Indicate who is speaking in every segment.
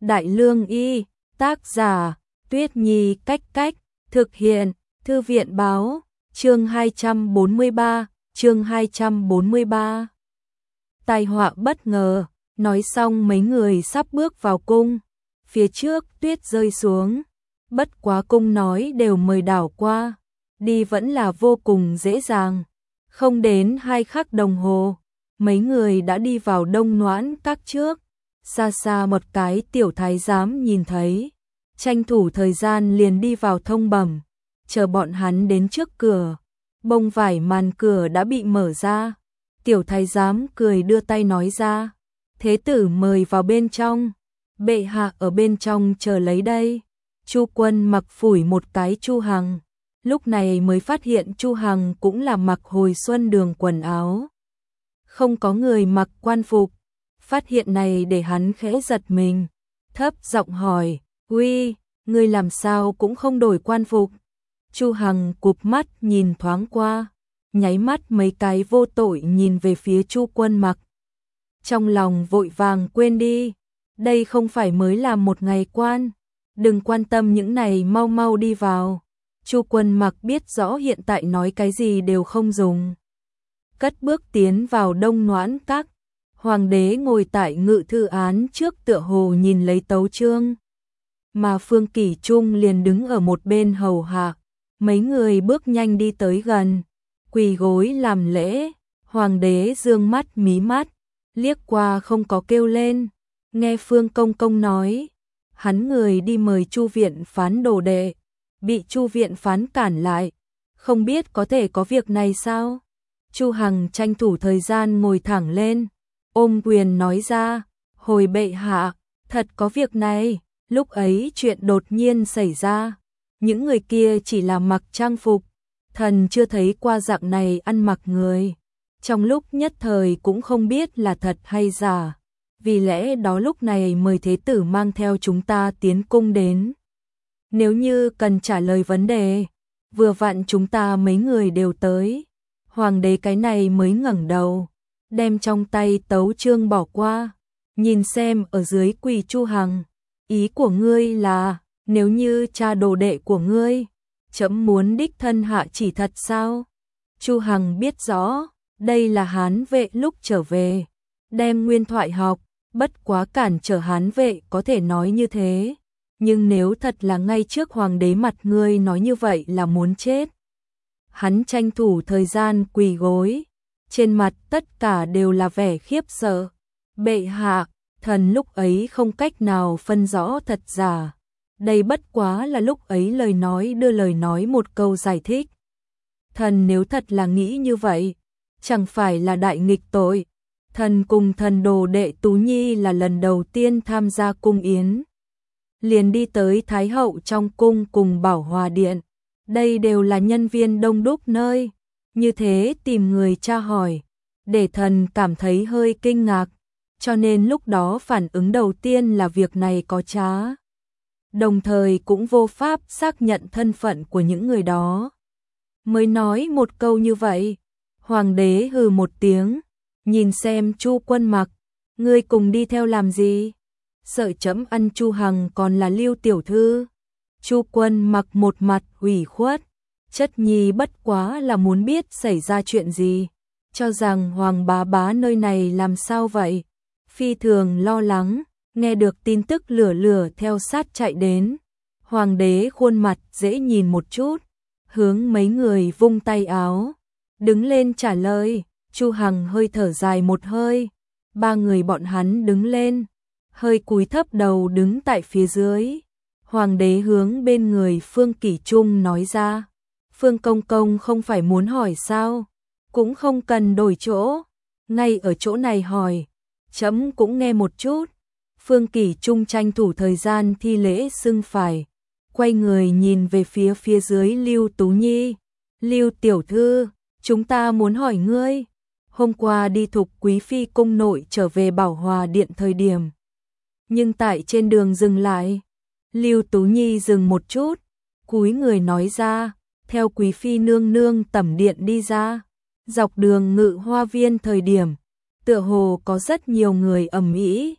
Speaker 1: Đại Lương Y, tác giả, Tuyết Nhi Cách Cách, thực hiện, Thư viện Báo, chương 243. Tai họa bất ngờ, nói xong mấy người sắp bước vào cung, phía trước tuyết rơi xuống, bất quá cung nói đều mời đảo qua, đi vẫn là vô cùng dễ dàng, không đến 2 khắc đồng hồ, mấy người đã đi vào Đông Noãn Các trước, xa xa một cái tiểu thái giám nhìn thấy, tranh thủ thời gian liền đi vào thông bẩm, chờ bọn hắn đến trước cửa, bông vải màn cửa đã bị mở ra. Tiểu thái giám cười đưa tay nói ra, thế tử mời vào bên trong, bệ hạ ở bên trong chờ lấy đây. Chu Quân Mặc phủi một cái Chu Hằng, lúc này mới phát hiện Chu Hằng cũng là mặc hồi xuân đường quần áo. Không có người mặc quan phục, phát hiện này để hắn khẽ giật mình, thấp giọng hỏi, uy, ngươi làm sao cũng không đổi quan phục. Chu Hằng cụp mắt nhìn thoáng qua, nháy mắt mấy cái vô tội nhìn về phía Chu Quân Mặc. Trong lòng vội vàng quên đi, đây không phải mới làm một ngày quan, đừng quan tâm những này, mau mau đi vào. Chu Quân Mặc biết rõ hiện tại nói cái gì đều không dùng. Cất bước tiến vào Đông Noãn Các, hoàng đế ngồi tại ngự thư án trước tựa hồ nhìn lấy tấu chương. Mà Phương Kỷ Trung liền đứng ở một bên hầu hạ, mấy người bước nhanh đi tới gần, quỳ gối làm lễ, hoàng đế dương mắt mí mắt, liếc qua không có kêu lên, nghe Phương Công Công nói, hắn người đi mời Chu viện phán đồ đệ, bị Chu viện phán cản lại, không biết có thể có việc này sao? Chu Hằng tranh thủ thời gian ngồi thẳng lên, ôm quyền nói ra, hồi bệ hạ, thật có việc này, lúc ấy chuyện đột nhiên xảy ra, những người kia chỉ là mặc trang phục, thần chưa thấy qua dạng này ăn mặc người, trong lúc nhất thời cũng không biết là thật hay giả, vì lẽ đó lúc này mời thế tử mang theo chúng ta tiến cung đến. Nếu như cần trả lời vấn đề, vừa vặn chúng ta mấy người đều tới. Hoàng đế cái này mới ngẩng đầu, đem trong tay tấu chương bỏ qua, nhìn xem ở dưới quỳ Chu Hằng, ý của ngươi là, nếu như cha đồ đệ của ngươi, trẫm muốn đích thân hạ chỉ thật sao? Chu Hằng biết rõ, đây là Hán vệ lúc trở về, đem nguyên thoại học, bất quá cản trở Hán vệ có thể nói như thế, nhưng nếu thật là ngay trước hoàng đế mặt ngươi nói như vậy là muốn chết. Hắn tranh thủ thời gian quỳ gối, trên mặt tất cả đều là vẻ khiếp sợ. Bệ hạ, thần lúc ấy không cách nào phân rõ thật giả. Đây bất quá là lúc ấy lời nói đưa lời nói một câu giải thích. Thần nếu thật là nghĩ như vậy, chẳng phải là đại nghịch tội. Thần cùng thần đồ đệ Tú Nhi là lần đầu tiên tham gia cung yến. Liền đi tới Thái hậu trong cung cùng Bảo Hòa Điện. Đây đều là nhân viên đông đúc nơi, như thế tìm người tra hỏi, để thần cảm thấy hơi kinh ngạc, cho nên lúc đó phản ứng đầu tiên là việc này có trá. Đồng thời cũng vô pháp xác nhận thân phận của những người đó. Mới nói một câu như vậy, hoàng đế hừ một tiếng, nhìn xem Chu Quân Mặc, ngươi cùng đi theo làm gì? Sợ trẫm ăn Chu Hằng còn là Lưu tiểu thư. Chu Quân Mặc một mặt ủy khuất, chất nhi bất quá là muốn biết xảy ra chuyện gì, cho rằng Hoàng bá bá nơi này làm sao vậy, phi thường lo lắng, nghe được tin tức lửa lửa theo sát chạy đến, hoàng đế khuôn mặt dễ nhìn một chút, hướng mấy người vung tay áo, đứng lên trả lời. Chu Hằng hơi thở dài một hơi, 3 người bọn hắn đứng lên, hơi cúi thấp đầu đứng tại phía dưới. Hoàng đế hướng bên người Phương Kỷ Trung nói ra, Phương Công Công không phải muốn hỏi sao, cũng không cần đổi chỗ, ngay ở chỗ này hỏi, trẫm cũng nghe một chút. Phương Kỷ Trung tranh thủ thời gian thi lễ xưng phải, quay người nhìn về phía dưới Lưu Tú Nhi, Lưu tiểu thư, chúng ta muốn hỏi ngươi, hôm qua đi thục quý phi cung nội trở về Bảo Hòa Điện thời điểm, nhưng tại trên đường dừng lại. Lưu Tú Nhi dừng một chút, cúi người nói ra, theo quý phi nương nương tẩm điện đi ra, dọc đường Ngự Hoa Viên thời điểm, tựa hồ có rất nhiều người ầm ĩ,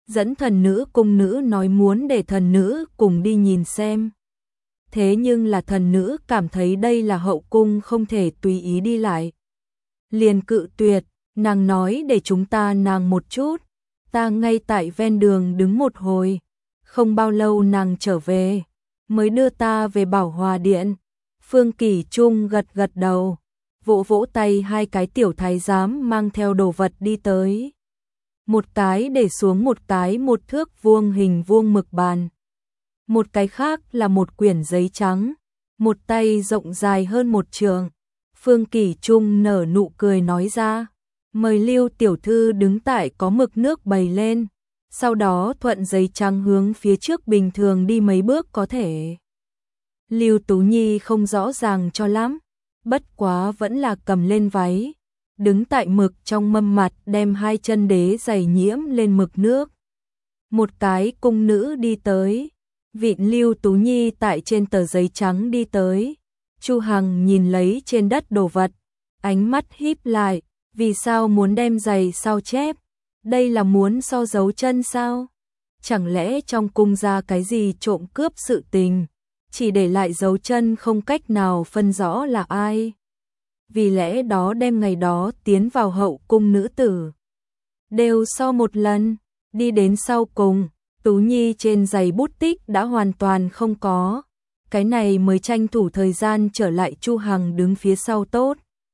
Speaker 1: dẫn thần nữ cung nữ nói muốn để thần nữ cùng đi nhìn xem. Thế nhưng là thần nữ cảm thấy đây là hậu cung không thể tùy ý đi lại. Liền cự tuyệt, nàng nói để chúng ta nàng một chút, ta ngay tại ven đường đứng một hồi, không bao lâu nàng trở về, mới đưa ta về Bảo Hòa Điện. Phương Kỳ Trung gật gật đầu, vỗ vỗ tay, hai cái tiểu thái giám mang theo đồ vật đi tới. Một cái để xuống một cái một thước vuông hình vuông mực bàn. Một cái khác là một quyển giấy trắng, một tay rộng dài hơn một trượng. Phương Kỳ Trung nở nụ cười nói ra, mời Lưu tiểu thư đứng tại có mực nước bày lên, sau đó thuận giấy trắng hướng phía trước bình thường đi mấy bước có thể. Lưu Tú Nhi không rõ ràng cho lắm, bất quá vẫn là cầm lên váy, đứng tại mực trong mâm mặt đem hai chân đế giày nhiễm lên mực nước. Một cái cung nữ đi tới, vịn Lưu Tú Nhi tại trên tờ giấy trắng đi tới. Chu Hằng nhìn lấy trên đất đồ vật, ánh mắt híp lại, vì sao muốn đem giày sao chép? Đây là muốn so dấu chân sao? Chẳng lẽ trong cung ra cái gì trộm cướp sự tình, chỉ để lại dấu chân không cách nào phân rõ là ai? Vì lẽ đó đem ngày đó tiến vào hậu cung nữ tử đều so một lần, đi đến sau cùng, Tú Nhi trên giày bút tích đã hoàn toàn không có. Cái này mới tranh thủ thời gian trở lại. Chu Hằng đứng phía sau tốt.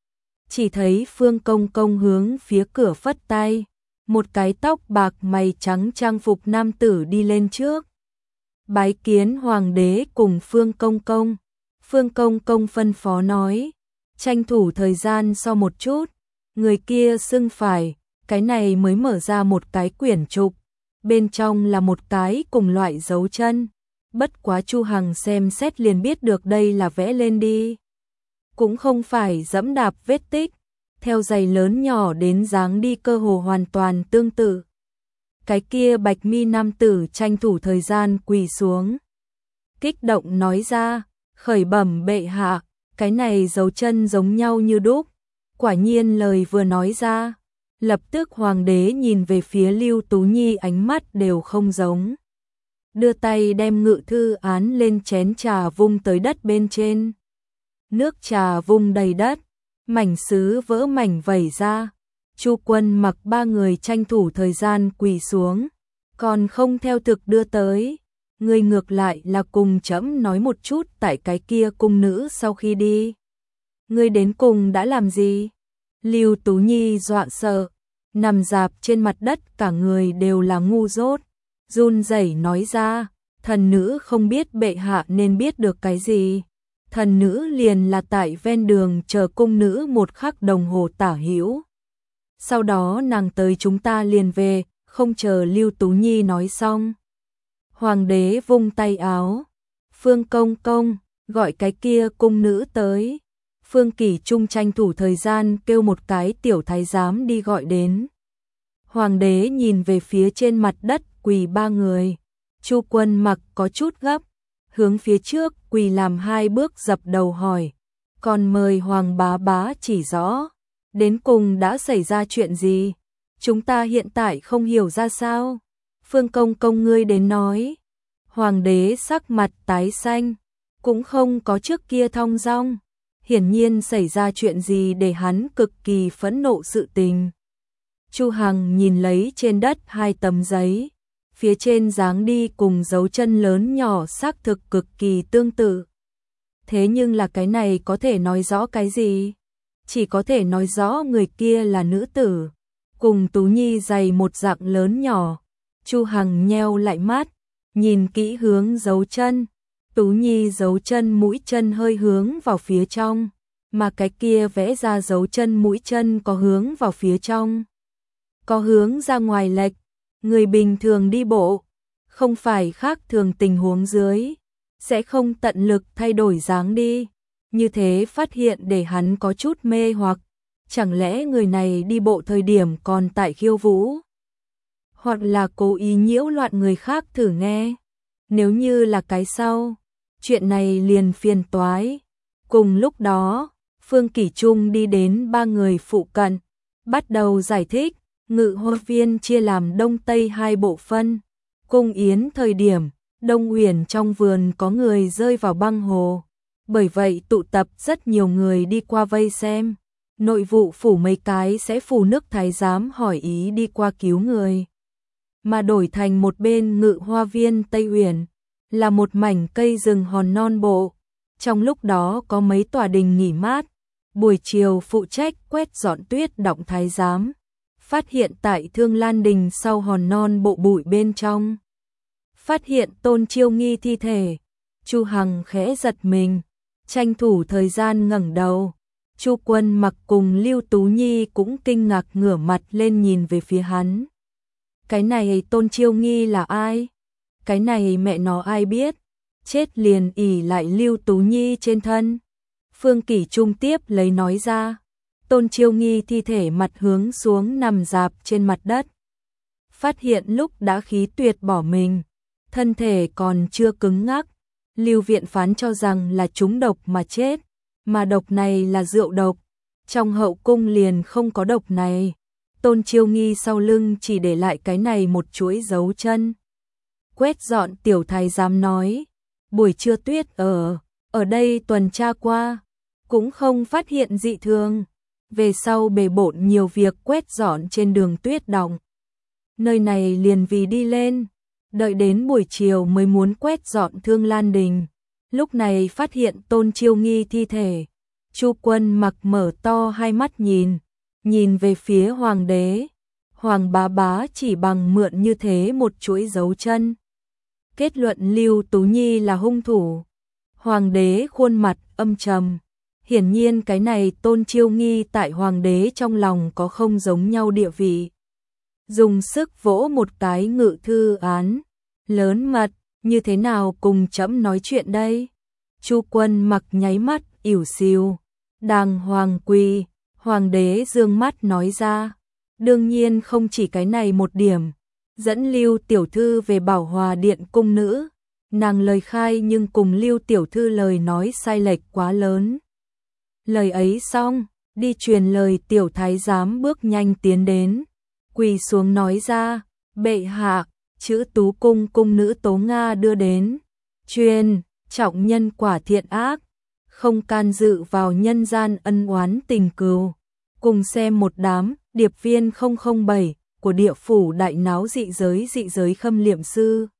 Speaker 1: Chỉ thấy Phương Công Công hướng phía cửa phất tay, một cái tóc bạc mày trắng trang phục nam tử đi lên trước. Bái kiến hoàng đế cùng Phương Công Công. Phương Công Công phân phó nói, tranh thủ thời gian so một chút. Người kia xưng phải, cái này mới mở ra một cái quyển trục, bên trong là một cái cùng loại dấu chân. Bất quá Chu Hằng xem xét liền biết được đây là vẽ lên đi, cũng không phải dẫm đạp vết tích, theo giày lớn nhỏ đến dáng đi cơ hồ hoàn toàn tương tự. Cái kia bạch mi nam tử tranh thủ thời gian quỳ xuống, kích động nói ra, khởi bẩm bệ hạ, cái này dấu chân giống nhau như đúc. Quả nhiên lời vừa nói ra, lập tức hoàng đế nhìn về phía Lưu Tú Nhi ánh mắt đều không giống. Đưa tay đem ngự thư án lên chén trà vung tới đất bên trên. Nước trà vung đầy đất, mảnh sứ vỡ mảnh vẩy ra. Chu Quân Mặc ba người tranh thủ thời gian quỳ xuống, còn không theo thực đưa tới. Người ngược lại là cùng trẫm nói một chút tại cái kia cung nữ sau khi đi. Người đến cùng đã làm gì? Lưu Tú Nhi dọa sợ, nằm rạp trên mặt đất cả người đều là ngu dốt. Run rẩy nói ra, thần nữ không biết bệ hạ nên biết được cái gì. Thần nữ liền là tại ven đường chờ cung nữ một khắc đồng hồ tả hữu. Sau đó nàng tới chúng ta liền về, không chờ Lưu Tú Nhi nói xong. Hoàng đế vung tay áo, Phương Công Công, gọi cái kia cung nữ tới. Phương Kỳ Trung tranh thủ thời gian kêu một cái tiểu thái giám đi gọi đến. Hoàng đế nhìn về phía trên mặt đất quỳ ba người. Chu Quân Mặc có chút gấp, hướng phía trước quỳ làm hai bước dập đầu hỏi, còn mời Hoàng bá bá chỉ rõ, đến cùng đã xảy ra chuyện gì? Chúng ta hiện tại không hiểu ra sao? Phương Công Công ngươi đến nói. Hoàng đế sắc mặt tái xanh, cũng không có trước kia thong dong. Hiển nhiên xảy ra chuyện gì để hắn cực kỳ phẫn nộ sự tình. Chu Hằng nhìn lấy trên đất hai tấm giấy, phía trên dáng đi cùng dấu chân lớn nhỏ xác thực cực kỳ tương tự. Thế nhưng là cái này có thể nói rõ cái gì? Chỉ có thể nói rõ người kia là nữ tử, cùng Tú Nhi giày một dạng lớn nhỏ. Chu Hằng nheo lại mắt, nhìn kỹ hướng dấu chân. Tú Nhi dấu chân mũi chân hơi hướng vào phía trong, mà cái kia vẽ ra dấu chân mũi chân có hướng vào phía trong, có hướng ra ngoài lệch. Người bình thường đi bộ, không phải khác thường tình huống dưới, sẽ không tận lực thay đổi dáng đi. Như thế phát hiện để hắn có chút mê hoặc, chẳng lẽ người này đi bộ thời điểm còn tại khiêu vũ? Hoặc là cố ý nhiễu loạn người khác thử nghe? Nếu như là cái sau, chuyện này liền phiền toái. Cùng lúc đó, Phương Kỳ Trung đi đến ba người phụ cận, bắt đầu giải thích, Ngự hoa viên chia làm đông tây hai bộ phân. Cung yến thời điểm, Đông Uyển trong vườn có người rơi vào băng hồ. Bởi vậy tụ tập rất nhiều người đi qua vây xem. Nội vụ phủ mấy cái sẽ phù nước thái giám hỏi ý đi qua cứu người. Mà đổi thành một bên ngự hoa viên Tây Uyển là một mảnh cây rừng hòn non bộ. Trong lúc đó có mấy tòa đình nghỉ mát. Buổi chiều phụ trách quét dọn tuyết động thái giám. Phát hiện tại Thương Lan Đình sau hòn non bộ bụi bên trong. Phát hiện Tôn Chiêu Nghi thi thể. Chu Hằng khẽ giật mình, tranh thủ thời gian ngẩng đầu. Chu Quân Mặc cùng Lưu Tú Nhi cũng kinh ngạc ngửa mặt lên nhìn về phía hắn. Cái này Tôn Chiêu Nghi là ai? Cái này mẹ nó ai biết? Chết liền ỉ lại Lưu Tú Nhi trên thân. Phương Kỷ Trung tiếp lấy nói ra. Tôn Chiêu Nghi thi thể mặt hướng xuống nằm rạp trên mặt đất. Phát hiện lúc đã khí tuyệt bỏ mình, thân thể còn chưa cứng ngắc. Lưu viện phán cho rằng là trúng độc mà chết, mà độc này là rượu độc. Trong hậu cung liền không có độc này. Tôn Chiêu Nghi sau lưng chỉ để lại cái này một chuỗi dấu chân. Quét dọn tiểu thái giám nói, buổi trưa tuyết ở đây tuần tra qua, cũng không phát hiện dị thường. Về sau bề bộn nhiều việc quét dọn trên đường tuyết động. Nơi này liền vì đi lên, đợi đến buổi chiều mới muốn quét dọn Thương Lan Đình. Lúc này phát hiện Tôn Chiêu Nghi thi thể. Chu Quân Mặc mở to hai mắt nhìn về phía hoàng đế. Hoàng bá bá chỉ bằng mượn như thế một chuỗi dấu chân. Kết luận Lưu Tú Nhi là hung thủ. Hoàng đế khuôn mặt âm trầm. Hiển nhiên cái này Tôn Chiêu Nghi tại hoàng đế trong lòng có không giống nhau địa vị. Dùng sức vỗ một cái ngự thư án. Lớn mật, như thế nào cùng trẫm nói chuyện đây? Chu Quân Mặc nháy mắt, ỉu xìu. Đàng hoàng quỳ, hoàng đế dương mắt nói ra. Đương nhiên không chỉ cái này một điểm. Dẫn Lưu tiểu thư về Bảo Hòa điện cung nữ. Nàng lời khai nhưng cùng Lưu tiểu thư lời nói sai lệch quá lớn. Lời ấy xong, đi truyền lời tiểu thái giám bước nhanh tiến đến. Quỳ xuống nói ra, bệ hạ, chữ Tú cung cung nữ Tố Nga đưa đến. Truyền, trọng nhân quả thiện ác, không can dự vào nhân gian ân oán tình cừu. Cùng xem một đám, điệp viên 007 của địa phủ đại náo dị giới khâm liệm sư.